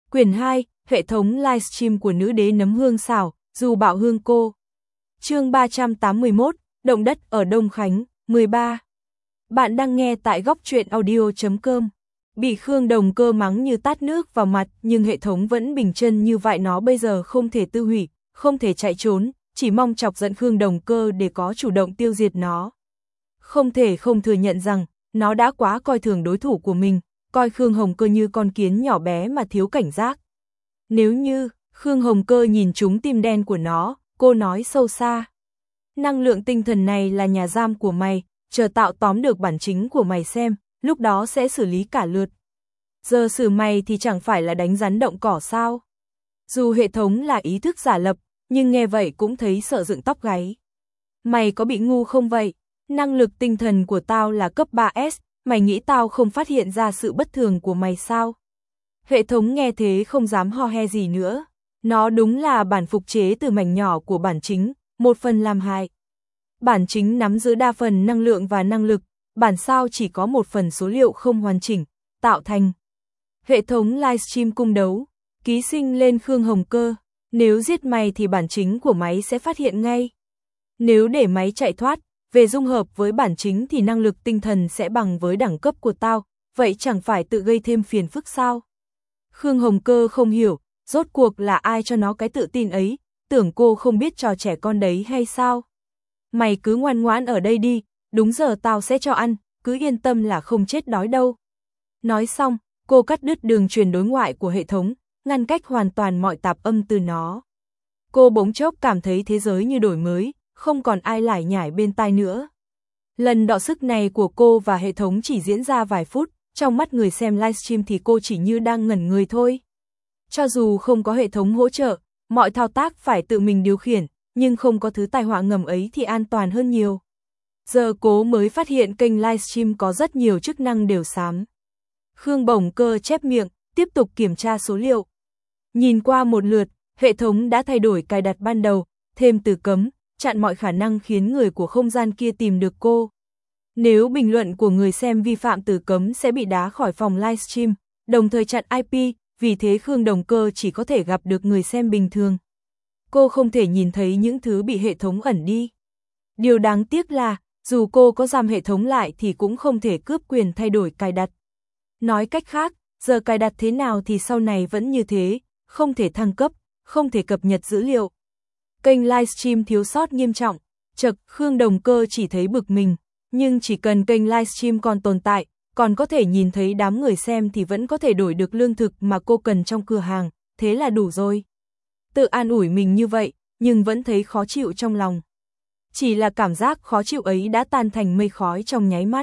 Quyển 2, hệ thống livestream của nữ đế nấm hương xảo, dù bạo hương cô. Chương 381, động đất ở Đông Khánh, 13. Bạn đang nghe tại góc truyện audio.com. Bị Khương Đồng Cơ mắng như tát nước vào mặt, nhưng hệ thống vẫn bình chân như vậy, nó bây giờ không thể tiêu hủy, không thể chạy trốn, chỉ mong chọc giận Khương Đồng Cơ để có chủ động tiêu diệt nó. Không thể không thừa nhận rằng, nó đã quá coi thường đối thủ của mình, coi Khương Hồng Cơ như con kiến nhỏ bé mà thiếu cảnh giác. Nếu như Khương Hồng Cơ nhìn trúng tim đen của nó, cô nói sâu xa. Năng lượng tinh thần này là nhà giam của mày, chờ tạo tóm được bản chính của mày xem, lúc đó sẽ xử lý cả lượt. Giờ xử mày thì chẳng phải là đánh rắn động cỏ sao? Dù hệ thống là ý thức giả lập, nhưng nghe vậy cũng thấy sợ dựng tóc gáy. Mày có bị ngu không vậy? Năng lực tinh thần của tao là cấp 3S, mày nghĩ tao không phát hiện ra sự bất thường của mày sao? Hệ thống nghe thế không dám ho he gì nữa. Nó đúng là bản phục chế từ mảnh nhỏ của bản chính, một phần làm hại. Bản chính nắm giữ đa phần năng lượng và năng lực, bản sao chỉ có một phần số liệu không hoàn chỉnh, tạo thành. Hệ thống livestream cung đấu, ký sinh lên Khương Hồng Cơ. Nếu giết mày thì bản chính của máy sẽ phát hiện ngay. Nếu để máy chạy thoát, về dung hợp với bản chính thì năng lực tinh thần sẽ bằng với đẳng cấp của tao, vậy chẳng phải tự gây thêm phiền phức sao? Khương Hồng Cơ không hiểu, rốt cuộc là ai cho nó cái tự tin ấy, tưởng cô không biết trò trẻ con đấy hay sao? Mày cứ ngoan ngoãn ở đây đi, đúng giờ tao sẽ cho ăn, cứ yên tâm là không chết đói đâu. Nói xong, cô cắt đứt đường truyền đối ngoại của hệ thống, ngăn cách hoàn toàn mọi tạp âm từ nó. Cô bỗng chốc cảm thấy thế giới như đổi mới, không còn ai lải nhải bên tai nữa. Lần đọ sức này của cô và hệ thống chỉ diễn ra vài phút, trong mắt người xem livestream thì cô chỉ như đang ngẩn người thôi. Cho dù không có hệ thống hỗ trợ, mọi thao tác phải tự mình điều khiển, nhưng không có thứ tai họa ngầm ấy thì an toàn hơn nhiều. Giờ cô mới phát hiện kênh livestream có rất nhiều chức năng đều xám. Khương Bổng Cơ chép miệng, tiếp tục kiểm tra số liệu. Nhìn qua một lượt, hệ thống đã thay đổi cài đặt ban đầu, thêm từ cấm, chặn mọi khả năng khiến người của không gian kia tìm được cô. Nếu bình luận của người xem vi phạm từ cấm sẽ bị đá khỏi phòng livestream, đồng thời chặn IP, vì thế Khương Đồng Cơ chỉ có thể gặp được người xem bình thường. Cô không thể nhìn thấy những thứ bị hệ thống ẩn đi. Điều đáng tiếc là, dù cô có giam hệ thống lại thì cũng không thể cướp quyền thay đổi cài đặt. Nói cách khác, giờ cài đặt thế nào thì sau này vẫn như thế, không thể thăng cấp, không thể cập nhật dữ liệu. Kênh livestream thiếu sót nghiêm trọng, chật Khương Đồng Cơ chỉ thấy bực mình, nhưng chỉ cần kênh livestream còn tồn tại, còn có thể nhìn thấy đám người xem thì vẫn có thể đổi được lương thực mà cô cần trong cửa hàng, thế là đủ rồi. Tự an ủi mình như vậy, nhưng vẫn thấy khó chịu trong lòng. Chỉ là cảm giác khó chịu ấy đã tan thành mây khói trong nháy mắt.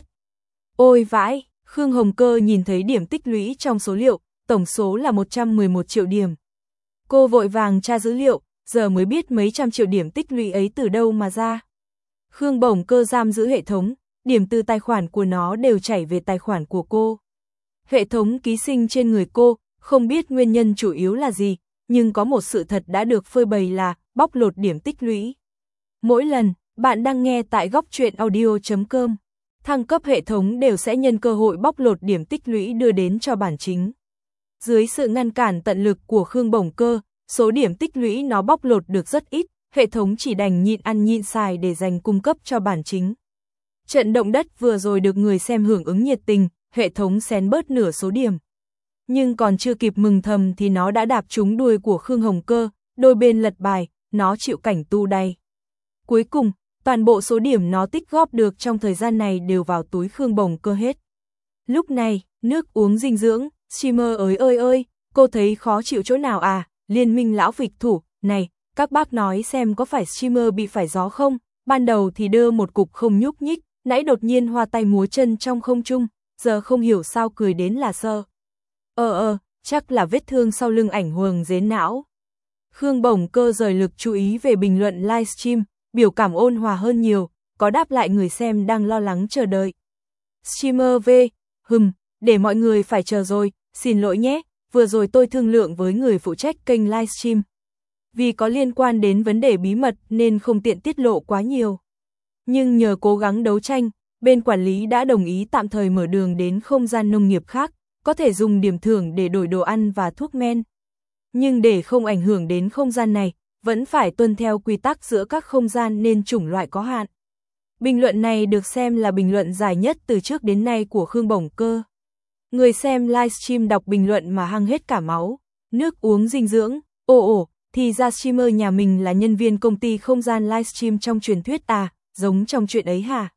Ôi vãi, Khương Hồng Cơ nhìn thấy điểm tích lũy trong số liệu, tổng số là 111 triệu điểm. Cô vội vàng tra dữ liệu, giờ mới biết mấy trăm triệu điểm tích lũy ấy từ đâu mà ra. Khương Bổng Cơ giam giữ hệ thống, điểm từ tài khoản của nó đều chảy về tài khoản của cô. Hệ thống ký sinh trên người cô, không biết nguyên nhân chủ yếu là gì, nhưng có một sự thật đã được phơi bày là bóc lột điểm tích lũy. Mỗi lần, bạn đang nghe tại góc truyện audio.com, thăng cấp hệ thống đều sẽ nhân cơ hội bóc lột điểm tích lũy đưa đến cho bản chính. Dưới sự ngăn cản tận lực của Khương Bổng Cơ, số điểm tích lũy nó bóc lột được rất ít, hệ thống chỉ đành nhịn ăn nhịn xài để dành cung cấp cho bản chính. Trận động đất vừa rồi được người xem hưởng ứng nhiệt tình, hệ thống xén bớt nửa số điểm. Nhưng còn chưa kịp mừng thầm thì nó đã đạp trúng đuôi của Khương Hồng Cơ, đôi bên lật bài, nó chịu cảnh tu đày. Cuối cùng, toàn bộ số điểm nó tích góp được trong thời gian này đều vào túi Khương Bổng Cơ hết. Lúc này, nước uống dinh dưỡng, streamer ơi, cô thấy khó chịu chỗ nào à? Liên minh lão vịch thủ, này, các bác nói xem có phải streamer bị phải gió không? Ban đầu thì đưa một cục không nhúc nhích, nãy đột nhiên hoa tay múa chân trong không trung, giờ không hiểu sao cười đến là sợ. Chắc là vết thương sau lưng ảnh hưởng đến não. Khương Bổng Cơ rời lực chú ý về bình luận livestream, biểu cảm ôn hòa hơn nhiều, có đáp lại người xem đang lo lắng chờ đợi. Streamer V, để mọi người phải chờ rồi, xin lỗi nhé, vừa rồi tôi thương lượng với người phụ trách kênh livestream. Vì có liên quan đến vấn đề bí mật nên không tiện tiết lộ quá nhiều. Nhưng nhờ cố gắng đấu tranh, bên quản lý đã đồng ý tạm thời mở đường đến không gian nông nghiệp khác, có thể dùng điểm thưởng để đổi đồ ăn và thuốc men, nhưng để không ảnh hưởng đến không gian này, vẫn phải tuân theo quy tắc giữa các không gian nên chủng loại có hạn. Bình luận này được xem là bình luận dài nhất từ trước đến nay của Khương Bổng Cơ. Người xem livestream đọc bình luận mà hăng hết cả máu. Nước uống dinh dưỡng, thì ra streamer nhà mình là nhân viên công ty không gian livestream trong truyền thuyết à, giống trong chuyện ấy hả?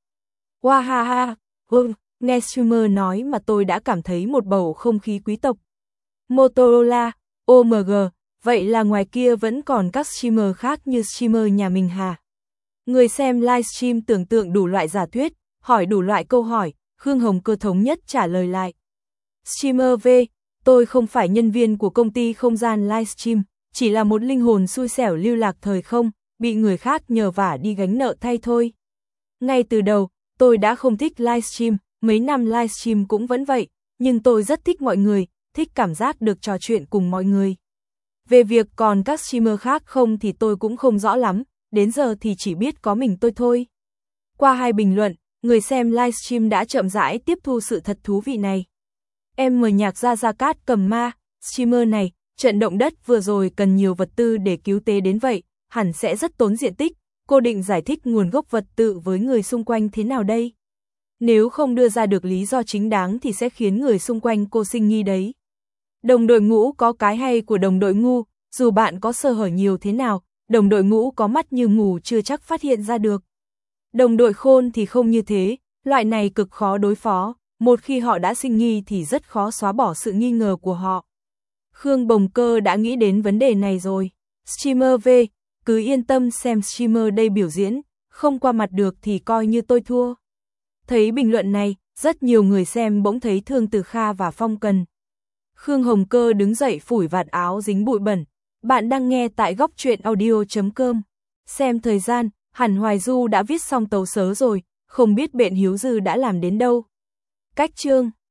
Wahaha, nghe streamer nói mà tôi đã cảm thấy một bầu không khí quý tộc. Motorola, OMG, vậy là ngoài kia vẫn còn các streamer khác như streamer nhà mình hả? Người xem livestream tưởng tượng đủ loại giả thuyết, hỏi đủ loại câu hỏi, Khương Hồng Cơ thống nhất trả lời lại. Streamer V, tôi không phải nhân viên của công ty không gian livestream, chỉ là một linh hồn xui xẻo lưu lạc thời không, bị người khác nhờ vả đi gánh nợ thay thôi. Ngay từ đầu, tôi đã không thích livestream, mấy năm livestream cũng vẫn vậy, nhưng tôi rất thích mọi người, thích cảm giác được trò chuyện cùng mọi người. Về việc còn các streamer khác không thì tôi cũng không rõ lắm, đến giờ thì chỉ biết có mình tôi thôi. Qua 2 bình luận, người xem livestream đã chậm rãi tiếp thu sự thật thú vị này. Em mời nhạc Gia Cát Cầm Ma, streamer này, trận động đất vừa rồi cần nhiều vật tư để cứu tế đến vậy, hẳn sẽ rất tốn diện tích, cô định giải thích nguồn gốc vật tư với người xung quanh thế nào đây? Nếu không đưa ra được lý do chính đáng thì sẽ khiến người xung quanh cô sinh nghi đấy. Đồng đội ngũ có cái hay của đồng đội ngu, dù bạn có sơ hở nhiều thế nào, đồng đội ngũ có mắt như mù chưa chắc phát hiện ra được. Đồng đội khôn thì không như thế, loại này cực khó đối phó, một khi họ đã sinh nghi thì rất khó xóa bỏ sự nghi ngờ của họ. Khương Bồng Cơ đã nghĩ đến vấn đề này rồi. Streamer V, cứ yên tâm xem streamer đây biểu diễn, không qua mặt được thì coi như tôi thua. Thấy bình luận này, rất nhiều người xem bỗng thấy thương Từ Kha và Phong Cần. Khương Hồng Cơ đứng dậy phủi vạt áo dính bụi bẩn. Bạn đang nghe tại góc truyện audio.com. Xem thời gian, hẳn Hoài Du đã viết xong tấu sớ rồi, không biết Bện Hiếu Dư đã làm đến đâu. Cách chương